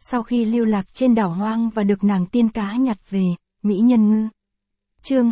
sau khi lưu lạc trên đảo hoang và được nàng tiên cá nhặt về, mỹ nhân ngư. Chương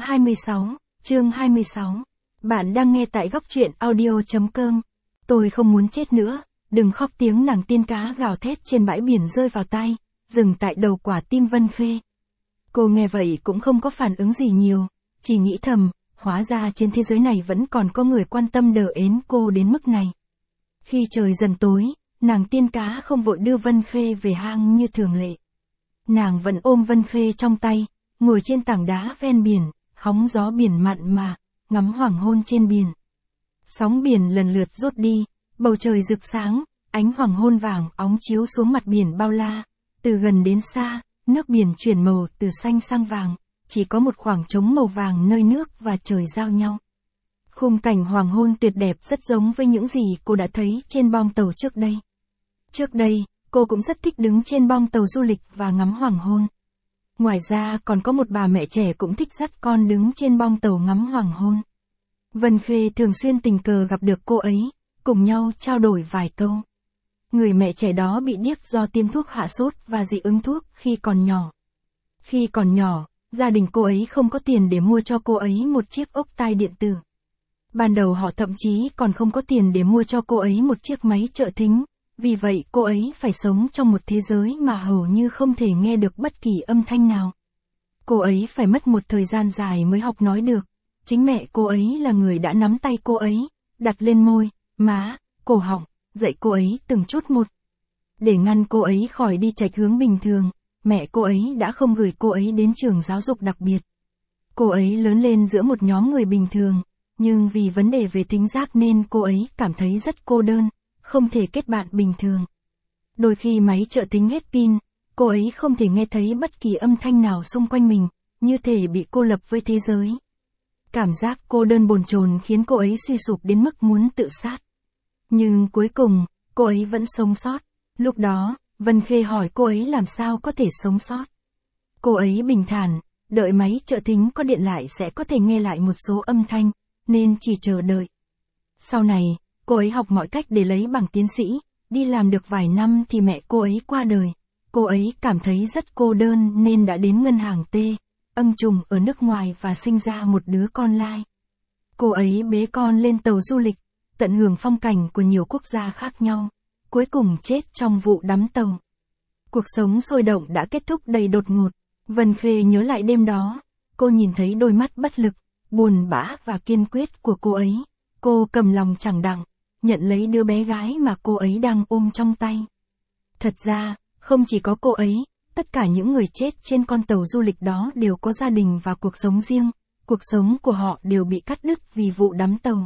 26. Bạn đang nghe tại góc truyện audio.com. Tôi không muốn chết nữa, đừng khóc, tiếng nàng tiên cá gào thét trên bãi biển rơi vào tai, dừng tại đầu quả tim Vân Khê. Cô nghe vậy cũng không có phản ứng gì nhiều, chỉ nghĩ thầm, hóa ra trên thế giới này vẫn còn có người quan tâm đờ ến cô đến mức này. Khi trời dần tối, nàng tiên cá không vội đưa Vân Khê về hang như thường lệ. Nàng vẫn ôm Vân Khê trong tay, ngồi trên tảng đá ven biển, hóng gió biển mặn mà, ngắm hoàng hôn trên biển. Sóng biển lần lượt rút đi, bầu trời rực sáng, ánh hoàng hôn vàng óng chiếu xuống mặt biển bao la, từ gần đến xa, nước biển chuyển màu từ xanh sang vàng, chỉ có một khoảng trống màu vàng nơi nước và trời giao nhau. Khung cảnh hoàng hôn tuyệt đẹp rất giống với những gì cô đã thấy trên bong tàu trước đây. Trước đây, cô cũng rất thích đứng trên bong tàu du lịch và ngắm hoàng hôn. Ngoài ra còn có một bà mẹ trẻ cũng thích dắt con đứng trên bong tàu ngắm hoàng hôn. Vân Khê thường xuyên tình cờ gặp được cô ấy, cùng nhau trao đổi vài câu. Người mẹ trẻ đó bị điếc do tiêm thuốc hạ sốt và dị ứng thuốc khi còn nhỏ. Khi còn nhỏ, gia đình cô ấy không có tiền để mua cho cô ấy một chiếc ốc tai điện tử. Ban đầu họ thậm chí còn không có tiền để mua cho cô ấy một chiếc máy trợ thính, vì vậy cô ấy phải sống trong một thế giới mà hầu như không thể nghe được bất kỳ âm thanh nào. Cô ấy phải mất một thời gian dài mới học nói được. Chính mẹ cô ấy là người đã nắm tay cô ấy, đặt lên môi, má, cổ họng, dạy cô ấy từng chút một. Để ngăn cô ấy khỏi đi chệch hướng bình thường, mẹ cô ấy đã không gửi cô ấy đến trường giáo dục đặc biệt. Cô ấy lớn lên giữa một nhóm người bình thường, nhưng vì vấn đề về thính giác nên cô ấy cảm thấy rất cô đơn, không thể kết bạn bình thường. Đôi khi máy trợ thính hết pin, cô ấy không thể nghe thấy bất kỳ âm thanh nào xung quanh mình, như thể bị cô lập với thế giới. Cảm giác cô đơn bồn chồn khiến cô ấy suy sụp đến mức muốn tự sát. Nhưng cuối cùng, cô ấy vẫn sống sót. Lúc đó, Vân Khê hỏi cô ấy làm sao có thể sống sót. Cô ấy bình thản, đợi máy trợ thính có điện lại sẽ có thể nghe lại một số âm thanh, nên chỉ chờ đợi. Sau này, cô ấy học mọi cách để lấy bằng tiến sĩ, đi làm được vài năm thì mẹ cô ấy qua đời. Cô ấy cảm thấy rất cô đơn nên đã đến ngân hàng Ân Trùng ở nước ngoài và sinh ra một đứa con lai. Cô ấy bế con lên tàu du lịch, tận hưởng phong cảnh của nhiều quốc gia khác nhau, cuối cùng chết trong vụ đắm tàu. Cuộc sống sôi động đã kết thúc đầy đột ngột. Vân Khê nhớ lại đêm đó, cô nhìn thấy đôi mắt bất lực, buồn bã và kiên quyết của cô ấy. Cô cầm lòng chẳng đặng, nhận lấy đứa bé gái mà cô ấy đang ôm trong tay. Thật ra, không chỉ có cô ấy, tất cả những người chết trên con tàu du lịch đó đều có gia đình và cuộc sống riêng, cuộc sống của họ đều bị cắt đứt vì vụ đắm tàu.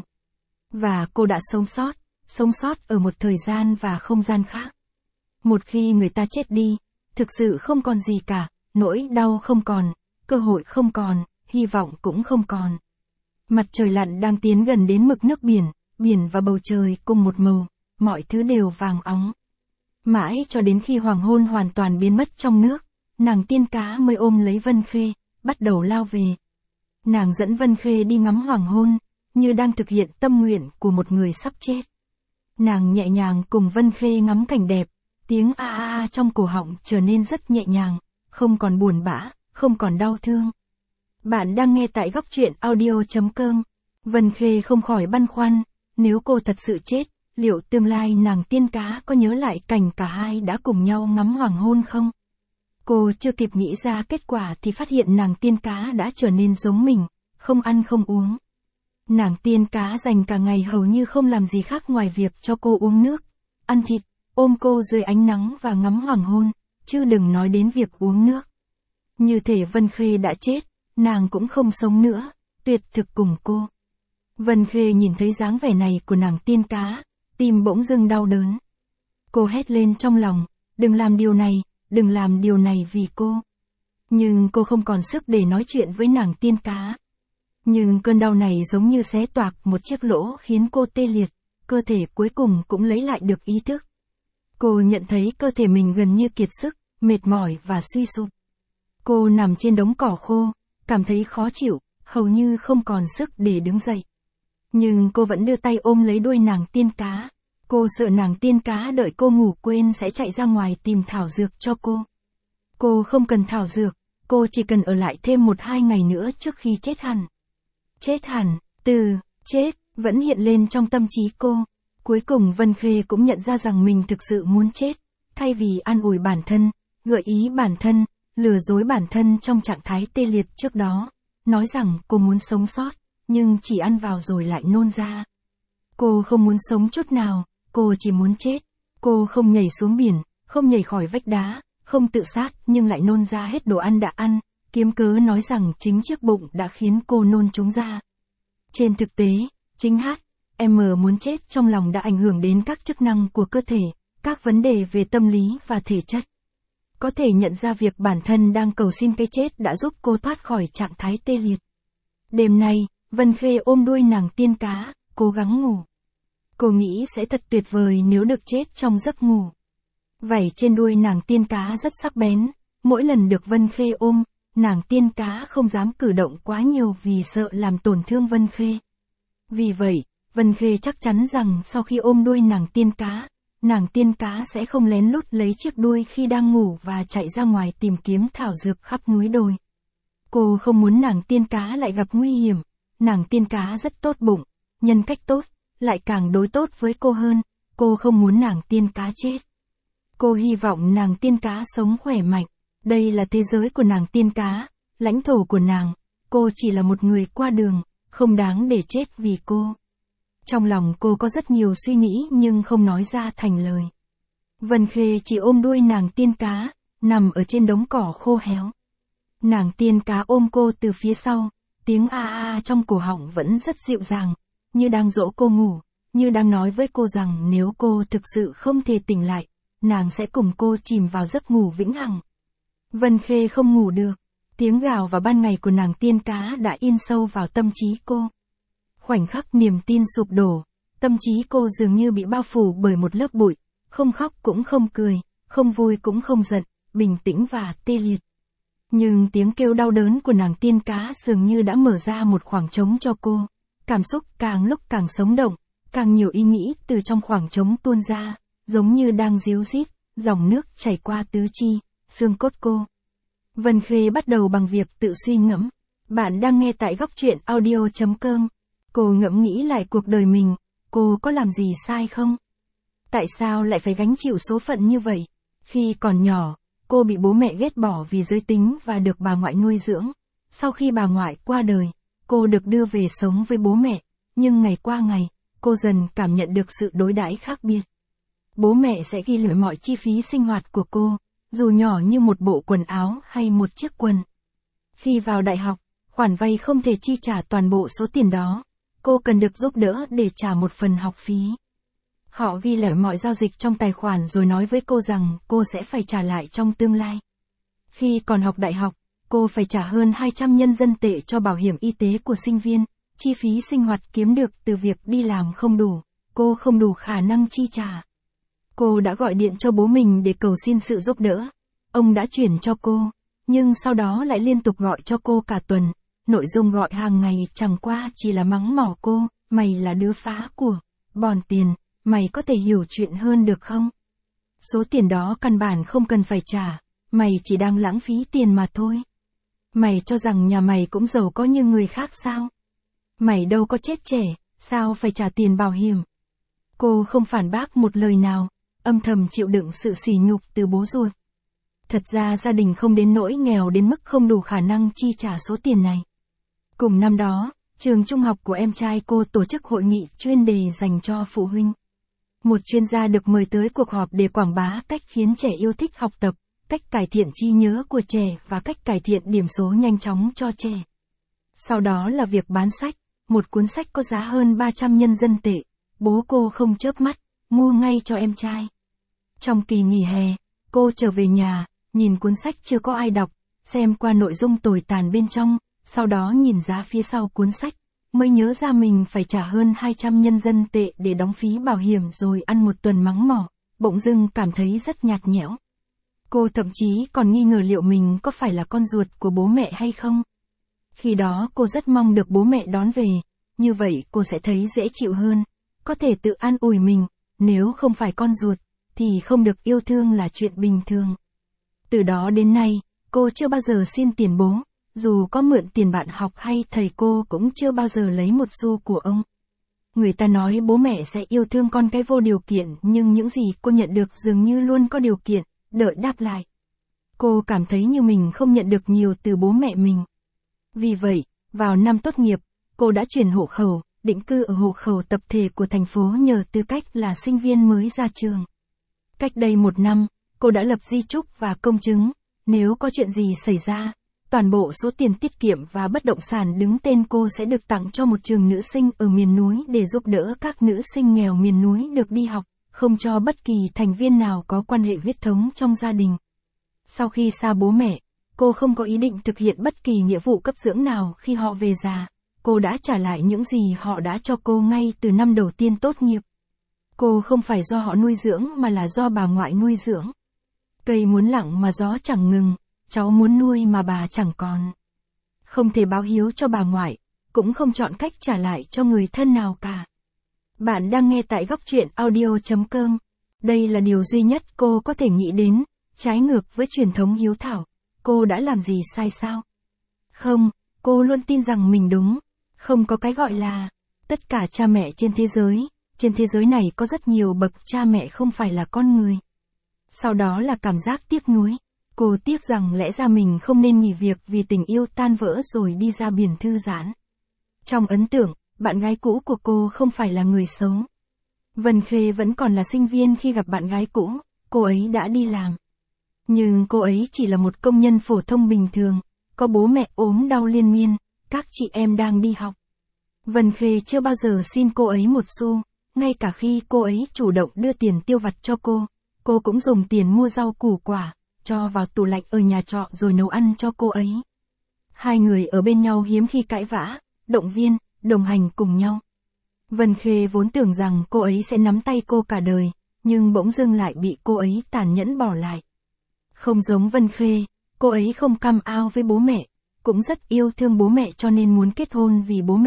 Và cô đã sống sót ở một thời gian và không gian khác. Một khi người ta chết đi, thực sự không còn gì cả, nỗi đau không còn, cơ hội không còn, hy vọng cũng không còn. Mặt trời lặn đang tiến gần đến mực nước biển, biển và bầu trời cùng một màu, mọi thứ đều vàng óng. Mãi cho đến khi hoàng hôn hoàn toàn biến mất trong nước, nàng tiên cá mới ôm lấy Vân Khê, bắt đầu lao về. Nàng dẫn Vân Khê đi ngắm hoàng hôn, như đang thực hiện tâm nguyện của một người sắp chết. Nàng nhẹ nhàng cùng Vân Khê ngắm cảnh đẹp, tiếng a a a trong cổ họng trở nên rất nhẹ nhàng, không còn buồn bã, không còn đau thương. Bạn đang nghe tại góc truyện audio.com. Vân Khê không khỏi băn khoăn, nếu cô thật sự chết, liệu tương lai nàng tiên cá có nhớ lại cảnh cả hai đã cùng nhau ngắm hoàng hôn không? Cô chưa kịp nghĩ ra kết quả thì phát hiện nàng tiên cá đã trở nên giống mình, không ăn không uống. Nàng tiên cá dành cả ngày hầu như không làm gì khác ngoài việc cho cô uống nước, ăn thịt, ôm cô dưới ánh nắng và ngắm hoàng hôn, chứ đừng nói đến việc uống nước. Như thể Vân Khê đã chết, nàng cũng không sống nữa, tuyệt thực cùng cô. Vân Khê nhìn thấy dáng vẻ này của nàng tiên cá, tim bỗng dưng đau đớn. Cô hét lên trong lòng, đừng làm điều này vì cô. Nhưng cô không còn sức để nói chuyện với nàng tiên cá. Nhưng cơn đau này giống như xé toạc một chiếc lỗ khiến cô tê liệt, cơ thể cuối cùng cũng lấy lại được ý thức. Cô nhận thấy cơ thể mình gần như kiệt sức, mệt mỏi và suy sụp. Cô nằm trên đống cỏ khô, cảm thấy khó chịu, hầu như không còn sức để đứng dậy. Nhưng cô vẫn đưa tay ôm lấy đuôi nàng tiên cá. Cô sợ nàng tiên cá đợi cô ngủ quên sẽ chạy ra ngoài tìm thảo dược cho cô. Cô không cần thảo dược, cô chỉ cần ở lại thêm 1-2 ngày nữa trước khi chết hẳn. Chết hẳn, từ chết vẫn hiện lên trong tâm trí cô. Cuối cùng Vân Khê cũng nhận ra rằng mình thực sự muốn chết, thay vì an ủi bản thân, gợi ý bản thân, lừa dối bản thân trong trạng thái tê liệt trước đó, nói rằng cô muốn sống sót, nhưng chỉ ăn vào rồi lại nôn ra. Cô không muốn sống chút nào, cô chỉ muốn chết. Cô không nhảy xuống biển, không nhảy khỏi vách đá, không tự sát nhưng lại nôn ra hết đồ ăn đã ăn, kiếm cớ nói rằng chính chiếc bụng đã khiến cô nôn chúng ra. Trên thực tế, chính HM muốn chết trong lòng đã ảnh hưởng đến các chức năng của cơ thể, các vấn đề về tâm lý và thể chất. Có thể nhận ra việc bản thân đang cầu xin cái chết đã giúp cô thoát khỏi trạng thái tê liệt. Đêm nay, Vân Khê ôm đuôi nàng tiên cá, cố gắng ngủ. Cô nghĩ sẽ thật tuyệt vời nếu được chết trong giấc ngủ. Vảy trên đuôi nàng tiên cá rất sắc bén, mỗi lần được Vân Khê ôm, nàng tiên cá không dám cử động quá nhiều vì sợ làm tổn thương Vân Khê. Vì vậy, Vân Khê chắc chắn rằng sau khi ôm đuôi nàng tiên cá sẽ không lén lút lấy chiếc đuôi khi đang ngủ và chạy ra ngoài tìm kiếm thảo dược khắp núi đồi. Cô không muốn nàng tiên cá lại gặp nguy hiểm, nàng tiên cá rất tốt bụng, nhân cách tốt, lại càng đối tốt với cô hơn, cô không muốn nàng tiên cá chết. Cô hy vọng nàng tiên cá sống khỏe mạnh, đây là thế giới của nàng tiên cá, lãnh thổ của nàng, cô chỉ là một người qua đường, không đáng để chết vì cô. Trong lòng cô có rất nhiều suy nghĩ nhưng không nói ra thành lời. Vân Khê chỉ ôm đuôi nàng tiên cá, nằm ở trên đống cỏ khô héo. Nàng tiên cá ôm cô từ phía sau, tiếng a a trong cổ họng vẫn rất dịu dàng, như đang dỗ cô ngủ, như đang nói với cô rằng nếu cô thực sự không thể tỉnh lại, nàng sẽ cùng cô chìm vào giấc ngủ vĩnh hằng. Vân Khê không ngủ được, tiếng gào vào ban ngày của nàng tiên cá đã in sâu vào tâm trí cô. Khoảnh khắc niềm tin sụp đổ, tâm trí cô dường như bị bao phủ bởi một lớp bụi, không khóc cũng không cười, không vui cũng không giận, bình tĩnh và tê liệt. Nhưng tiếng kêu đau đớn của nàng tiên cá dường như đã mở ra một khoảng trống cho cô. Cảm xúc càng lúc càng sống động, càng nhiều ý nghĩ từ trong khoảng trống tuôn ra, giống như đang ríu rít, dòng nước chảy qua tứ chi, xương cốt cô. Vân Khê bắt đầu bằng việc tự suy ngẫm. Bạn đang nghe tại góc truyện audio.com. Cô ngẫm nghĩ lại cuộc đời mình, cô có làm gì sai không? Tại sao lại phải gánh chịu số phận như vậy? Khi còn nhỏ, cô bị bố mẹ ghét bỏ vì giới tính và được bà ngoại nuôi dưỡng. Sau khi bà ngoại qua đời, cô được đưa về sống với bố mẹ, nhưng ngày qua ngày, cô dần cảm nhận được sự đối đãi khác biệt. Bố mẹ sẽ ghi lại mọi chi phí sinh hoạt của cô, dù nhỏ như một bộ quần áo hay một chiếc quần. Khi vào đại học, khoản vay không thể chi trả toàn bộ số tiền đó, cô cần được giúp đỡ để trả một phần học phí. Họ ghi lại mọi giao dịch trong tài khoản rồi nói với cô rằng cô sẽ phải trả lại trong tương lai. Khi còn học đại học, cô phải trả hơn 200 nhân dân tệ cho bảo hiểm y tế của sinh viên, chi phí sinh hoạt kiếm được từ việc đi làm không đủ, cô không đủ khả năng chi trả. Cô đã gọi điện cho bố mình để cầu xin sự giúp đỡ. Ông đã chuyển cho cô, nhưng sau đó lại liên tục gọi cho cô cả tuần. Nội dung gọi hàng ngày chẳng qua chỉ là mắng mỏ cô, mày là đứa phá của, bòn tiền, mày có thể hiểu chuyện hơn được không? Số tiền đó căn bản không cần phải trả, mày chỉ đang lãng phí tiền mà thôi. Mày cho rằng nhà mày cũng giàu có như người khác sao? Mày đâu có chết trẻ, sao phải trả tiền bảo hiểm? Cô không phản bác một lời nào, âm thầm chịu đựng sự sỉ nhục từ bố ruột. Thật ra gia đình không đến nỗi nghèo đến mức không đủ khả năng chi trả số tiền này. Cùng năm đó, trường trung học của em trai cô tổ chức hội nghị chuyên đề dành cho phụ huynh. Một chuyên gia được mời tới cuộc họp để quảng bá cách khiến trẻ yêu thích học tập, cách cải thiện trí nhớ của trẻ và cách cải thiện điểm số nhanh chóng cho trẻ. Sau đó là việc bán sách, một cuốn sách có giá hơn 300 nhân dân tệ, bố cô không chớp mắt, mua ngay cho em trai. Trong kỳ nghỉ hè, cô trở về nhà, nhìn cuốn sách chưa có ai đọc, xem qua nội dung tồi tàn bên trong, sau đó nhìn giá phía sau cuốn sách, mới nhớ ra mình phải trả hơn 200 nhân dân tệ để đóng phí bảo hiểm rồi ăn một tuần mắng mỏ, bỗng dưng cảm thấy rất nhạt nhẽo. Cô thậm chí còn nghi ngờ liệu mình có phải là con ruột của bố mẹ hay không. Khi đó cô rất mong được bố mẹ đón về, như vậy cô sẽ thấy dễ chịu hơn, có thể tự an ủi mình, nếu không phải con ruột, thì không được yêu thương là chuyện bình thường. Từ đó đến nay, cô chưa bao giờ xin tiền bố, dù có mượn tiền bạn học hay thầy cô cũng chưa bao giờ lấy một xu của ông. Người ta nói bố mẹ sẽ yêu thương con cái vô điều kiện, nhưng những gì cô nhận được dường như luôn có điều kiện, đợi đáp lại. Cô cảm thấy như mình không nhận được nhiều từ bố mẹ mình. Vì vậy, vào năm tốt nghiệp, cô đã chuyển hộ khẩu, định cư ở hộ khẩu tập thể của thành phố nhờ tư cách là sinh viên mới ra trường. Cách đây 1 năm, cô đã lập di chúc và công chứng, nếu có chuyện gì xảy ra, toàn bộ số tiền tiết kiệm và bất động sản đứng tên cô sẽ được tặng cho một trường nữ sinh ở miền núi để giúp đỡ các nữ sinh nghèo miền núi được đi học, không cho bất kỳ thành viên nào có quan hệ huyết thống trong gia đình. Sau khi xa bố mẹ, cô không có ý định thực hiện bất kỳ nghĩa vụ cấp dưỡng nào khi họ về già. Cô đã trả lại những gì họ đã cho cô ngay từ năm đầu tiên tốt nghiệp. Cô không phải do họ nuôi dưỡng mà là do bà ngoại nuôi dưỡng. Cây muốn lặng mà gió chẳng ngừng, cháu muốn nuôi mà bà chẳng còn. Không thể báo hiếu cho bà ngoại, cũng không chọn cách trả lại cho người thân nào cả. Bạn đang nghe tại góc truyện audio.com. Đây là điều duy nhất cô có thể nghĩ đến, trái ngược với truyền thống hiếu thảo. Cô đã làm gì sai sao? Không, cô luôn tin rằng mình đúng. Không có cái gọi là tất cả cha mẹ trên thế giới này có rất nhiều bậc cha mẹ không phải là con người. Sau đó là cảm giác tiếc nuối. Cô tiếc rằng lẽ ra mình không nên nghỉ việc vì tình yêu tan vỡ rồi đi ra biển thư giãn. Trong ấn tượng, bạn gái cũ của cô không phải là người xấu. Vân Khê vẫn còn là sinh viên khi gặp bạn gái cũ, cô ấy đã đi làm. Nhưng cô ấy chỉ là một công nhân phổ thông bình thường, có bố mẹ ốm đau liên miên, các chị em đang đi học. Vân Khê chưa bao giờ xin cô ấy một xu, ngay cả khi cô ấy chủ động đưa tiền tiêu vặt cho cô cũng dùng tiền mua rau củ quả, cho vào tủ lạnh ở nhà trọ rồi nấu ăn cho cô ấy. Hai người ở bên nhau hiếm khi cãi vã, động viên, đồng hành cùng nhau. Vân Khê vốn tưởng rằng cô ấy sẽ nắm tay cô cả đời, nhưng bỗng dưng lại bị cô ấy tàn nhẫn bỏ lại. Không giống Vân Khê, cô ấy không cam ao với bố mẹ, cũng rất yêu thương bố mẹ cho nên muốn kết hôn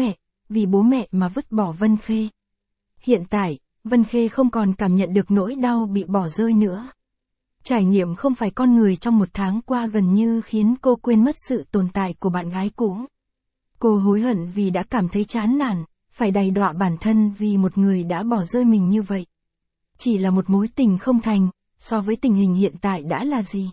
vì bố mẹ mà vứt bỏ Vân Khê. Hiện tại, Vân Khê không còn cảm nhận được nỗi đau bị bỏ rơi nữa. Trải nghiệm không phải con người trong 1 tháng qua gần như khiến cô quên mất sự tồn tại của bạn gái cũ. Cô hối hận vì đã cảm thấy chán nản, phải đày đọa bản thân vì một người đã bỏ rơi mình như vậy. Chỉ là một mối tình không thành, so với tình hình hiện tại đã là gì?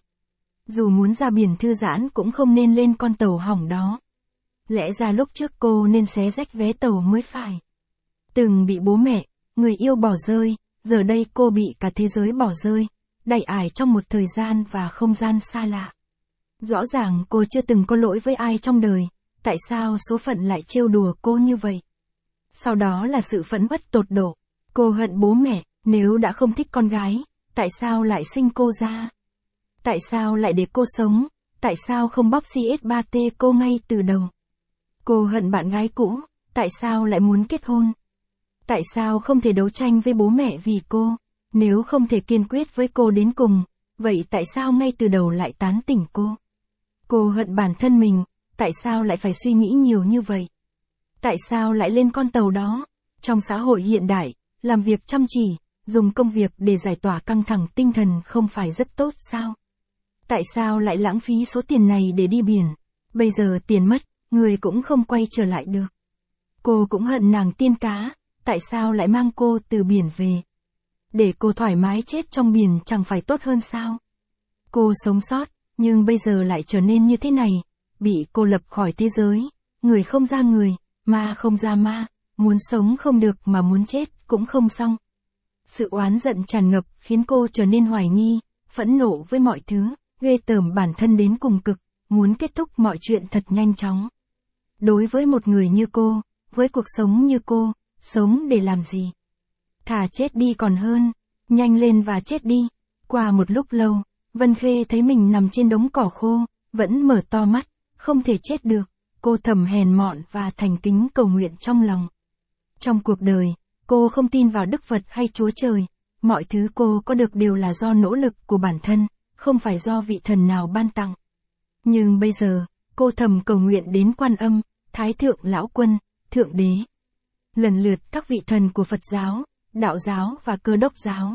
Dù muốn ra biển thư giãn cũng không nên lên con tàu hỏng đó. Lẽ ra lúc trước cô nên xé rách vé tàu mới phải. Từng bị bố mẹ, người yêu bỏ rơi, giờ đây cô bị cả thế giới bỏ rơi, đày ải trong một thời gian và không gian xa lạ. Rõ ràng cô chưa từng có lỗi với ai trong đời, tại sao số phận lại trêu đùa cô như vậy? Sau đó là sự phẫn uất tột độ. Cô hận bố mẹ, nếu đã không thích con gái, tại sao lại sinh cô ra? Tại sao lại để cô sống? Tại sao không bóp CS3T cô ngay từ đầu? Cô hận bạn gái cũ, tại sao lại muốn kết hôn? Tại sao không thể đấu tranh với bố mẹ vì cô? Nếu không thể kiên quyết với cô đến cùng, vậy tại sao ngay từ đầu lại tán tỉnh cô? Cô hận bản thân mình, tại sao lại phải suy nghĩ nhiều như vậy? Tại sao lại lên con tàu đó? Trong xã hội hiện đại, làm việc chăm chỉ, dùng công việc để giải tỏa căng thẳng tinh thần không phải rất tốt sao? Tại sao lại lãng phí số tiền này để đi biển? Bây giờ tiền mất, người cũng không quay trở lại được. Cô cũng hận nàng tiên cá, tại sao lại mang cô từ biển về? Để cô thoải mái chết trong biển chẳng phải tốt hơn sao? Cô sống sót, nhưng bây giờ lại trở nên như thế này, bị cô lập khỏi thế giới, người không ra người, ma không ra ma, muốn sống không được mà muốn chết cũng không xong. Sự oán giận tràn ngập khiến cô trở nên hoài nghi, phẫn nộ với mọi thứ, ghê tởm bản thân đến cùng cực, muốn kết thúc mọi chuyện thật nhanh chóng. Đối với một người như cô, với cuộc sống như cô, sống để làm gì? Thà chết đi còn hơn, nhanh lên và chết đi. Qua một lúc lâu, Vân Khê thấy mình nằm trên đống cỏ khô, vẫn mở to mắt, không thể chết được. Cô thầm hèn mọn và thành kính cầu nguyện trong lòng. Trong cuộc đời, cô không tin vào Đức Phật hay Chúa Trời, mọi thứ cô có được đều là do nỗ lực của bản thân, không phải do vị thần nào ban tặng. Nhưng bây giờ, cô thầm cầu nguyện đến Quan Âm, Thái Thượng Lão Quân, Thượng Đế. Lần lượt các vị thần của Phật giáo, Đạo giáo và Cơ đốc giáo.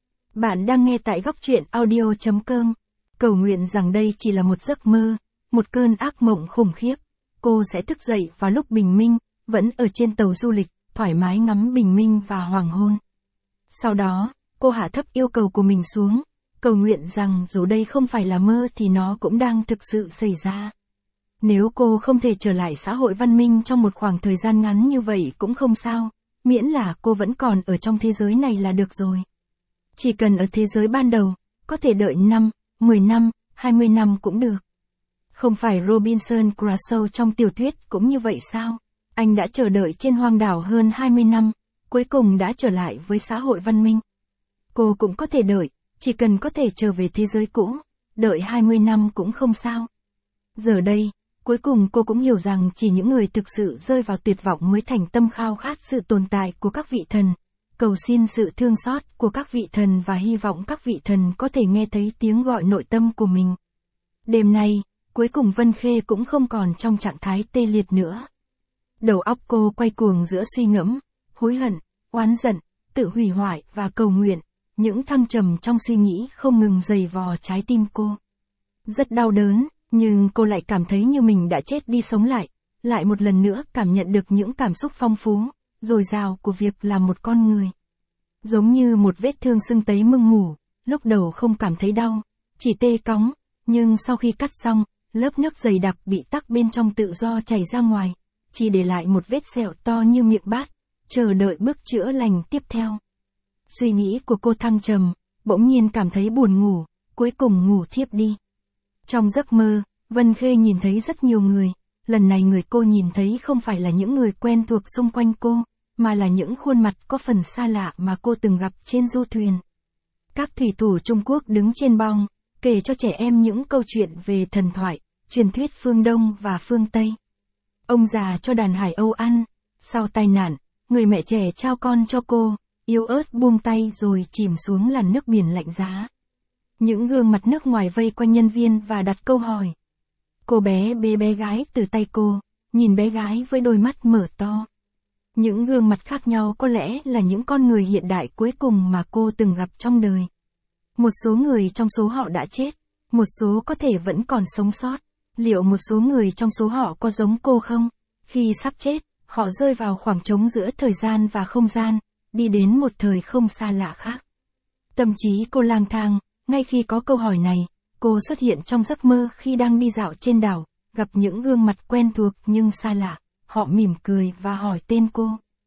Bạn đang nghe tại góc truyện audio.com. Cầu nguyện rằng đây chỉ là một giấc mơ, một cơn ác mộng khủng khiếp. Cô sẽ thức dậy vào lúc bình minh, vẫn ở trên tàu du lịch, thoải mái ngắm bình minh và hoàng hôn. Sau đó, cô hạ thấp yêu cầu của mình xuống, cầu nguyện rằng dù đây không phải là mơ thì nó cũng đang thực sự xảy ra. Nếu cô không thể trở lại xã hội văn minh trong một khoảng thời gian ngắn như vậy cũng không sao, miễn là cô vẫn còn ở trong thế giới này là được rồi. Chỉ cần ở thế giới ban đầu, có thể đợi 5, 10 năm, 20 năm cũng được. Không phải Robinson Crusoe trong tiểu thuyết cũng như vậy sao? Anh đã chờ đợi trên hoang đảo hơn 20 năm, cuối cùng đã trở lại với xã hội văn minh. Cô cũng có thể đợi, chỉ cần có thể trở về thế giới cũ, đợi 20 năm cũng không sao. Giờ đây, cuối cùng cô cũng hiểu rằng chỉ những người thực sự rơi vào tuyệt vọng mới thành tâm khao khát sự tồn tại của các vị thần, cầu xin sự thương xót của các vị thần và hy vọng các vị thần có thể nghe thấy tiếng gọi nội tâm của mình. Đêm nay, cuối cùng Vân Khê cũng không còn trong trạng thái tê liệt nữa. Đầu óc cô quay cuồng giữa suy ngẫm, hối hận, oán giận, tự hủy hoại và cầu nguyện, những thăng trầm trong suy nghĩ không ngừng giày vò trái tim cô. Rất đau đớn, nhưng cô lại cảm thấy như mình đã chết đi sống lại một lần nữa cảm nhận được những cảm xúc phong phú, dồi dào của việc là một con người. Giống như một vết thương sưng tấy mưng mủ, lúc đầu không cảm thấy đau, chỉ tê cóng, nhưng sau khi cắt xong, lớp nước dày đặc bị tắc bên trong tự do chảy ra ngoài, chỉ để lại một vết sẹo to như miệng bát, chờ đợi bước chữa lành tiếp theo. Suy nghĩ của cô thăng trầm, bỗng nhiên cảm thấy buồn ngủ, cuối cùng ngủ thiếp đi. Trong giấc mơ, Vân Khê nhìn thấy rất nhiều người, lần này người cô nhìn thấy không phải là những người quen thuộc xung quanh cô, mà là những khuôn mặt có phần xa lạ mà cô từng gặp trên du thuyền. Các thủy thủ Trung Quốc đứng trên bong, kể cho trẻ em những câu chuyện về thần thoại, truyền thuyết phương Đông và phương Tây. Ông già cho đàn hải âu ăn, sau tai nạn, người mẹ trẻ trao con cho cô, yếu ớt buông tay rồi chìm xuống làn nước biển lạnh giá. Những gương mặt nước ngoài vây quanh nhân viên và đặt câu hỏi. Cô bé bế bé gái từ tay cô, nhìn bé gái với đôi mắt mở to. Những gương mặt khác nhau có lẽ là những con người hiện đại cuối cùng mà cô từng gặp trong đời. Một số người trong số họ đã chết, một số có thể vẫn còn sống sót. Liệu một số người trong số họ có giống cô không? Khi sắp chết, họ rơi vào khoảng trống giữa thời gian và không gian, đi đến một thời không xa lạ khác. Tâm trí cô lang thang, ngay khi có câu hỏi này, cô xuất hiện trong giấc mơ khi đang đi dạo trên đảo, gặp những gương mặt quen thuộc nhưng xa lạ, họ mỉm cười và hỏi tên cô.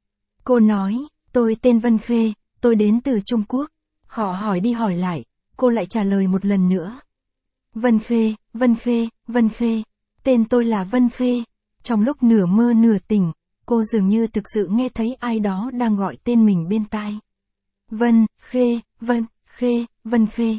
Cô nói, tôi tên Vân Khê, tôi đến từ Trung Quốc. Họ hỏi đi hỏi lại, cô lại trả lời một lần nữa. Vân Khê, Vân Khê, Vân Khê, tên tôi là Vân Khê. Trong lúc nửa mơ nửa tỉnh, cô dường như thực sự nghe thấy ai đó đang gọi tên mình bên tai. Vân Khê, Vân Khê, Vân Khê.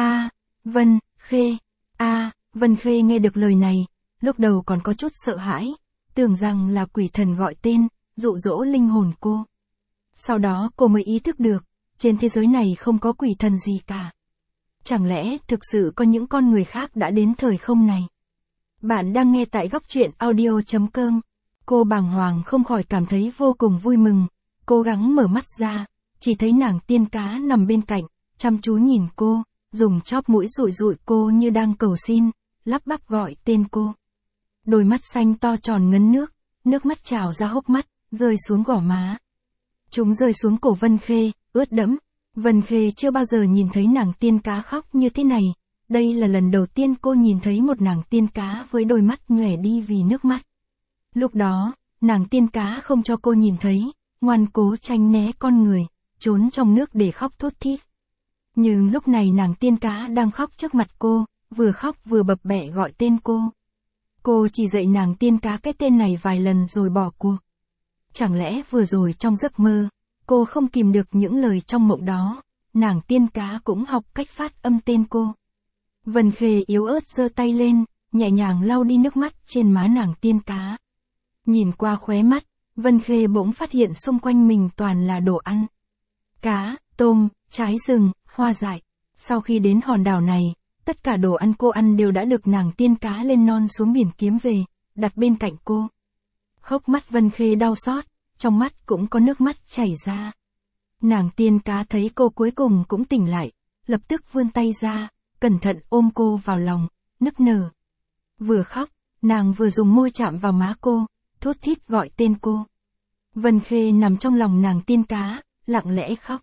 Vân Khê. Vân Khê nghe được lời này, lúc đầu còn có chút sợ hãi, tưởng rằng là quỷ thần gọi tên, dụ dỗ linh hồn cô. Sau đó cô mới ý thức được, trên thế giới này không có quỷ thần gì cả. Chẳng lẽ thực sự có những con người khác đã đến thời không này? Bạn đang nghe tại góc truyện audio.com. Cô bàng hoàng không khỏi cảm thấy vô cùng vui mừng, cố gắng mở mắt ra, chỉ thấy nàng tiên cá nằm bên cạnh, chăm chú nhìn cô, dùng chóp mũi dụi dụi cô như đang cầu xin, lắp bắp gọi tên cô. Đôi mắt xanh to tròn ngấn nước mắt trào ra hốc mắt, rơi xuống gò má. Chúng rơi xuống cổ Vân Khê, ướt đẫm. Vân Khê chưa bao giờ nhìn thấy nàng tiên cá khóc như thế này, đây là lần đầu tiên cô nhìn thấy một nàng tiên cá với đôi mắt nhòe đi vì nước mắt. Lúc đó, nàng tiên cá không cho cô nhìn thấy, ngoan cố tránh né con người, trốn trong nước để khóc thút thít. Nhưng lúc này nàng tiên cá đang khóc trước mặt cô, vừa khóc vừa bập bẹ gọi tên cô. Cô chỉ dạy nàng tiên cá cái tên này vài lần rồi bỏ cuộc. Chẳng lẽ vừa rồi trong giấc mơ, cô không kìm được những lời trong mộng đó, nàng tiên cá cũng học cách phát âm tên cô. Vân Khê yếu ớt giơ tay lên, nhẹ nhàng lau đi nước mắt trên má nàng tiên cá. Nhìn qua khóe mắt, Vân Khê bỗng phát hiện xung quanh mình toàn là đồ ăn. Cá, tôm, trái rừng, hoa dại. Sau khi đến hòn đảo này, tất cả đồ ăn cô ăn đều đã được nàng tiên cá lên non xuống biển kiếm về, đặt bên cạnh cô. Hốc mắt Vân Khê đau xót, trong mắt cũng có nước mắt chảy ra. Nàng tiên cá thấy cô cuối cùng cũng tỉnh lại, lập tức vươn tay ra, cẩn thận ôm cô vào lòng, nức nở. Vừa khóc, nàng vừa dùng môi chạm vào má cô, thút thít gọi tên cô. Vân Khê nằm trong lòng nàng tiên cá, lặng lẽ khóc.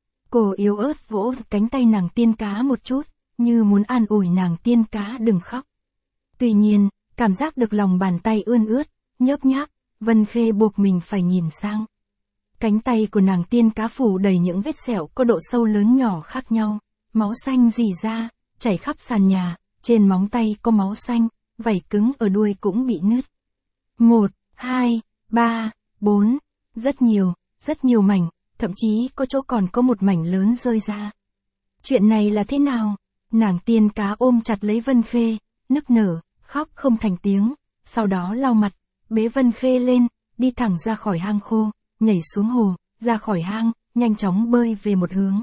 Cô yếu ớt vỗ cánh tay nàng tiên cá một chút, như muốn an ủi nàng tiên cá đừng khóc. Tuy nhiên, cảm giác được lòng bàn tay ươn ướt, nhớp nháp, Vân Khê buộc mình phải nhìn sang. Cánh tay của nàng tiên cá phủ đầy những vết sẹo có độ sâu lớn nhỏ khác nhau, máu xanh rỉ ra, chảy khắp sàn nhà, trên móng tay có máu xanh, vảy cứng ở đuôi cũng bị nứt. 1, 2, 3, 4, rất nhiều mảnh, thậm chí có chỗ còn có một mảnh lớn rơi ra. Chuyện này là thế nào? Nàng tiên cá ôm chặt lấy Vân Khê, nức nở, khóc không thành tiếng, sau đó lau mặt, bế Vân Khê lên, đi thẳng ra khỏi hang khô, nhảy xuống hồ, ra khỏi hang, nhanh chóng bơi về một hướng.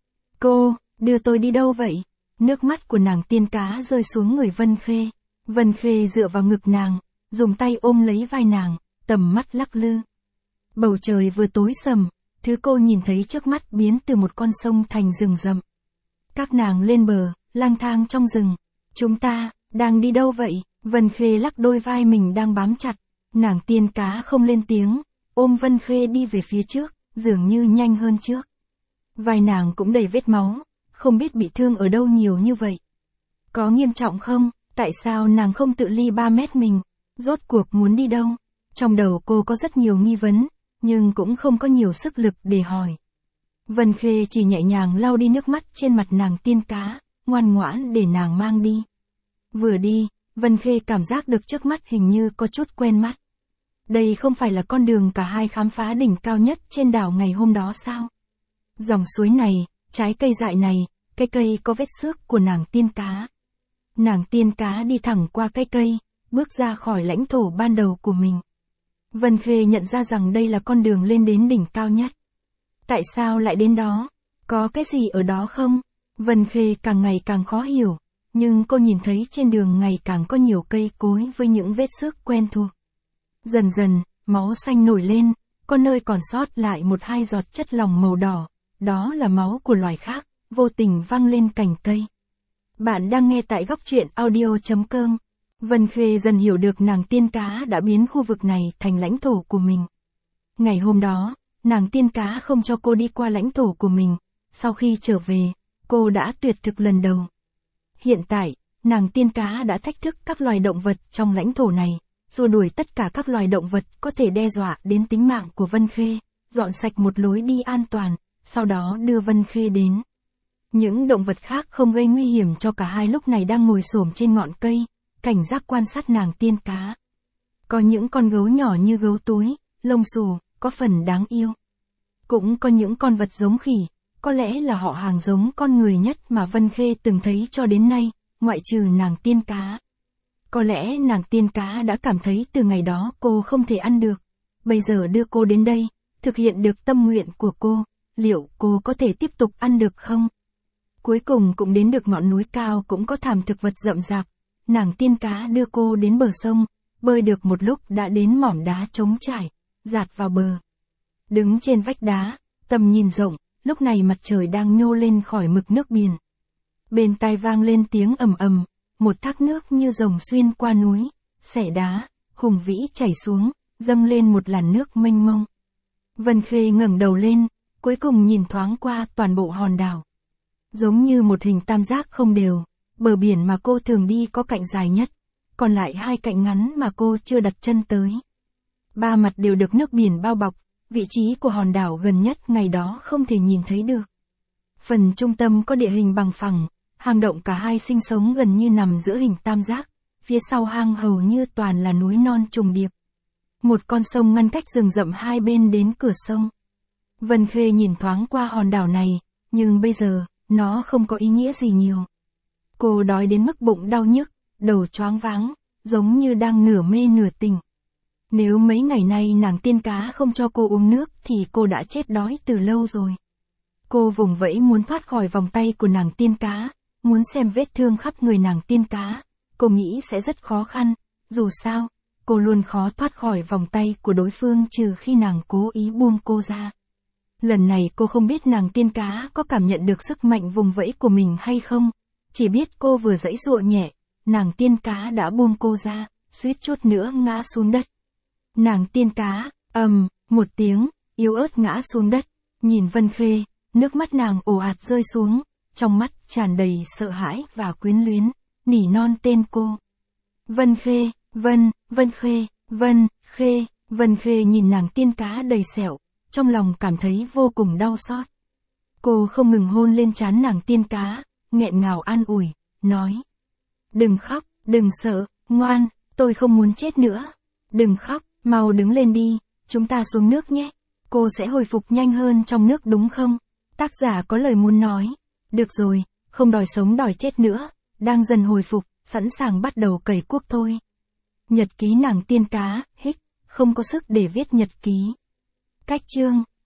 Cô, đưa tôi đi đâu vậy? Nước mắt của nàng tiên cá rơi xuống người Vân Khê. Vân Khê dựa vào ngực nàng, dùng tay ôm lấy vai nàng, tầm mắt lắc lư. Bầu trời vừa tối sầm, thứ cô nhìn thấy trước mắt biến từ một con sông thành rừng rậm. Các nàng lên bờ, lang thang trong rừng. Chúng ta, đang đi đâu vậy? Vân Khê lắc đôi vai mình đang bám chặt. Nàng tiên cá không lên tiếng, ôm Vân Khê đi về phía trước, dường như nhanh hơn trước. Vai nàng cũng đầy vết máu, không biết bị thương ở đâu nhiều như vậy. Có nghiêm trọng không? Tại sao nàng không tự ly 3 mét mình? Rốt cuộc muốn đi đâu? Trong đầu cô có rất nhiều nghi vấn, nhưng cũng không có nhiều sức lực để hỏi. Vân Khê chỉ nhẹ nhàng lau đi nước mắt trên mặt nàng tiên cá, ngoan ngoãn để nàng mang đi. Vừa đi, Vân Khê cảm giác được trước mắt hình như có chút quen mắt. Đây không phải là con đường cả hai khám phá đỉnh cao nhất trên đảo ngày hôm đó sao? Dòng suối này, trái cây dại này, cây cây có vết xước của nàng tiên cá. Nàng tiên cá đi thẳng qua cây cây, bước ra khỏi lãnh thổ ban đầu của mình. Vân Khê nhận ra rằng đây là con đường lên đến đỉnh cao nhất. Tại sao lại đến đó? Có cái gì ở đó không? Vân Khê càng ngày càng khó hiểu, nhưng cô nhìn thấy trên đường ngày càng có nhiều cây cối với những vết xước quen thuộc. Dần dần, máu xanh nổi lên, có nơi còn sót lại 1-2 giọt chất lỏng màu đỏ, đó là máu của loài khác, vô tình văng lên cành cây. Bạn đang nghe tại góc truyện audio.com. Vân Khê dần hiểu được nàng tiên cá đã biến khu vực này thành lãnh thổ của mình. Ngày hôm đó, nàng tiên cá không cho cô đi qua lãnh thổ của mình, sau khi trở về, cô đã tuyệt thực lần đầu. Hiện tại, nàng tiên cá đã thách thức các loài động vật trong lãnh thổ này, xua đuổi tất cả các loài động vật có thể đe dọa đến tính mạng của Vân Khê, dọn sạch một lối đi an toàn, sau đó đưa Vân Khê đến. Những động vật khác không gây nguy hiểm cho cả hai lúc này đang ngồi xổm trên ngọn cây, cảnh giác quan sát nàng tiên cá. Có những con gấu nhỏ như gấu túi, lông xù, có phần đáng yêu. Cũng có những con vật giống khỉ, có lẽ là họ hàng giống con người nhất mà Vân Khê từng thấy cho đến nay, ngoại trừ nàng tiên cá. Có lẽ nàng tiên cá đã cảm thấy từ ngày đó cô không thể ăn được. Bây giờ đưa cô đến đây, thực hiện được tâm nguyện của cô, liệu cô có thể tiếp tục ăn được không? Cuối cùng cũng đến được ngọn núi cao cũng có thảm thực vật rậm rạp. Nàng tiên cá đưa cô đến bờ sông, bơi được một lúc đã đến mỏm đá trống trải, dạt vào bờ. Đứng trên vách đá, tầm nhìn rộng, lúc này mặt trời đang nhô lên khỏi mực nước biển. Bên tai vang lên tiếng ầm ầm, một thác nước như rồng xuyên qua núi, xẻ đá, hùng vĩ chảy xuống, dâng lên một làn nước mênh mông. Vân Khê ngẩng đầu lên, cuối cùng nhìn thoáng qua toàn bộ hòn đảo. Giống như một hình tam giác không đều, bờ biển mà cô thường đi có cạnh dài nhất, còn lại 2 cạnh ngắn mà cô chưa đặt chân tới. 3 mặt đều được nước biển bao bọc, vị trí của hòn đảo gần nhất ngày đó không thể nhìn thấy được. Phần trung tâm có địa hình bằng phẳng, hang động cả hai sinh sống gần như nằm giữa hình tam giác, phía sau hang hầu như toàn là núi non trùng điệp. Một con sông ngăn cách rừng rậm hai bên đến cửa sông. Vân Khê nhìn thoáng qua hòn đảo này, nhưng bây giờ, nó không có ý nghĩa gì nhiều. Cô đói đến mức bụng đau nhức, đầu choáng váng, giống như đang nửa mê nửa tỉnh. Nếu mấy ngày nay nàng tiên cá không cho cô uống nước thì cô đã chết đói từ lâu rồi. Cô vùng vẫy muốn thoát khỏi vòng tay của nàng tiên cá, muốn xem vết thương khắp người nàng tiên cá. Cô nghĩ sẽ rất khó khăn, dù sao, cô luôn khó thoát khỏi vòng tay của đối phương trừ khi nàng cố ý buông cô ra. Lần này cô không biết nàng tiên cá có cảm nhận được sức mạnh vùng vẫy của mình hay không. Chỉ biết cô vừa giãy giụa nhẹ, nàng tiên cá đã buông cô ra, suýt chút nữa ngã xuống đất. Nàng tiên cá, một tiếng, yếu ớt ngã xuống đất, nhìn Vân Khê, nước mắt nàng ồ ạt rơi xuống, trong mắt tràn đầy sợ hãi và quyến luyến, nỉ non tên cô. Vân Khê, Vân Khê, Vân Khê, Vân Khê nhìn nàng tiên cá đầy sẹo, trong lòng cảm thấy vô cùng đau xót. Cô không ngừng hôn lên trán nàng tiên cá, nghẹn ngào an ủi, nói. Đừng khóc, đừng sợ, ngoan, tôi không muốn chết nữa. Đừng khóc, mau đứng lên đi, chúng ta xuống nước nhé. Cô sẽ hồi phục nhanh hơn trong nước đúng không? Tác giả có lời muốn nói. Được rồi, không đòi sống đòi chết nữa, đang dần hồi phục, sẵn sàng bắt đầu cày cuốc thôi. Nhật ký nàng tiên cá, không có sức để viết nhật ký. Cách chương